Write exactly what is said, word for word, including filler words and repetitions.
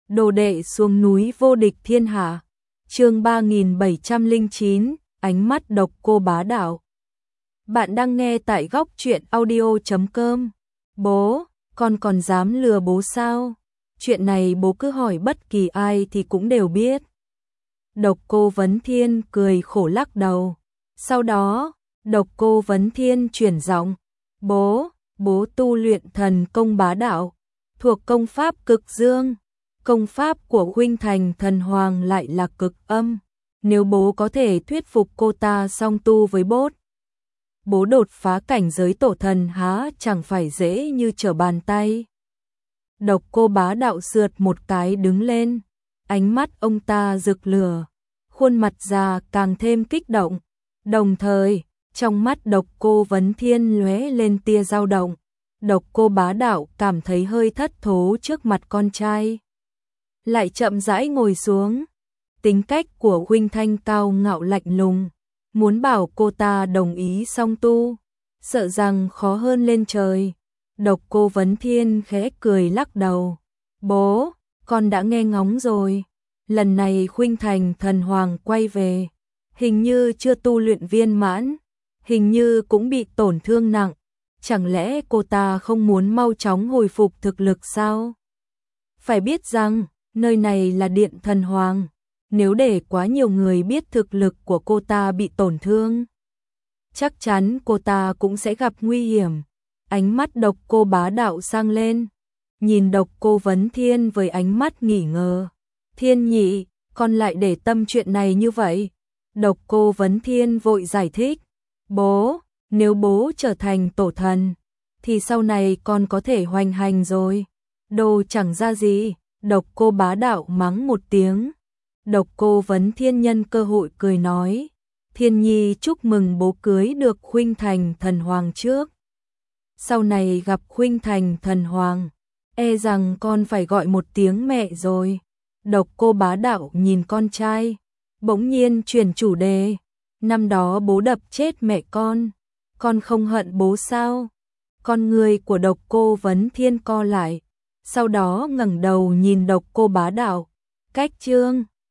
Đồ đệ xuống núi vô địch thiên hạ. Chương ba nghìn bảy trăm lẻ chín, ánh mắt độc cô bá đạo. Bạn đang nghe tại góc truyện audio chấm com. Bố, con còn dám lừa bố sao? Chuyện này bố cứ hỏi bất kỳ ai thì cũng đều biết. Độc cô Vấn Thiên cười khổ lắc đầu. Sau đó, độc cô Vấn Thiên chuyển giọng. Bố, bố tu luyện thần công bá đạo, thuộc công pháp cực dương. Công pháp của huynh thành thần hoàng lại là cực âm. Nếu bố có thể thuyết phục cô ta song tu với bốt, bố đột phá cảnh giới tổ thần há chẳng phải dễ như trở bàn tay. Độc cô bá đạo sượt một cái đứng lên, ánh mắt ông ta rực lửa, khuôn mặt già càng thêm kích động. Đồng thời, trong mắt độc cô Vấn Thiên lóe lên tia dao động. Độc cô bá đạo cảm thấy hơi thất thố trước mặt con trai, lại chậm rãi ngồi xuống. Tính cách của huynh Thanh cao ngạo lạnh lùng, muốn bảo cô ta đồng ý song tu, sợ rằng khó hơn lên trời. Độc cô Vấn Thiên khẽ cười lắc đầu. Bố, con đã nghe ngóng rồi. Lần này huynh thành thần hoàng quay về, hình như chưa tu luyện viên mãn, hình như cũng bị tổn thương nặng. Chẳng lẽ cô ta không muốn mau chóng hồi phục thực lực sao? Phải biết rằng, nơi này là điện thần hoàng. Nếu để quá nhiều người biết thực lực của cô ta bị tổn thương, chắc chắn cô ta cũng sẽ gặp nguy hiểm. Ánh mắt độc cô bá đạo sang lên, nhìn độc cô Vấn Thiên với ánh mắt nghi ngờ. Thiên nhị, con lại để tâm chuyện này như vậy? Độc cô Vấn Thiên vội giải thích. Bố, nếu bố trở thành tổ thần, thì sau này con có thể hoành hành rồi. Đồ chẳng ra gì. Độc cô bá đạo mắng một tiếng. Độc cô Vấn Thiên nhân cơ hội cười nói. Thiên nhi chúc mừng bố cưới được huynh thành thần hoàng trước. Sau này gặp huynh thành thần hoàng, e rằng con phải gọi một tiếng mẹ rồi. Độc cô bá đạo nhìn con trai, bỗng nhiên chuyển chủ đề. Năm đó bố đập chết mẹ con, con không hận bố sao? Con người của độc cô Vấn Thiên co lại, sau đó ngẩng đầu nhìn độc cô bá đạo. Cách chương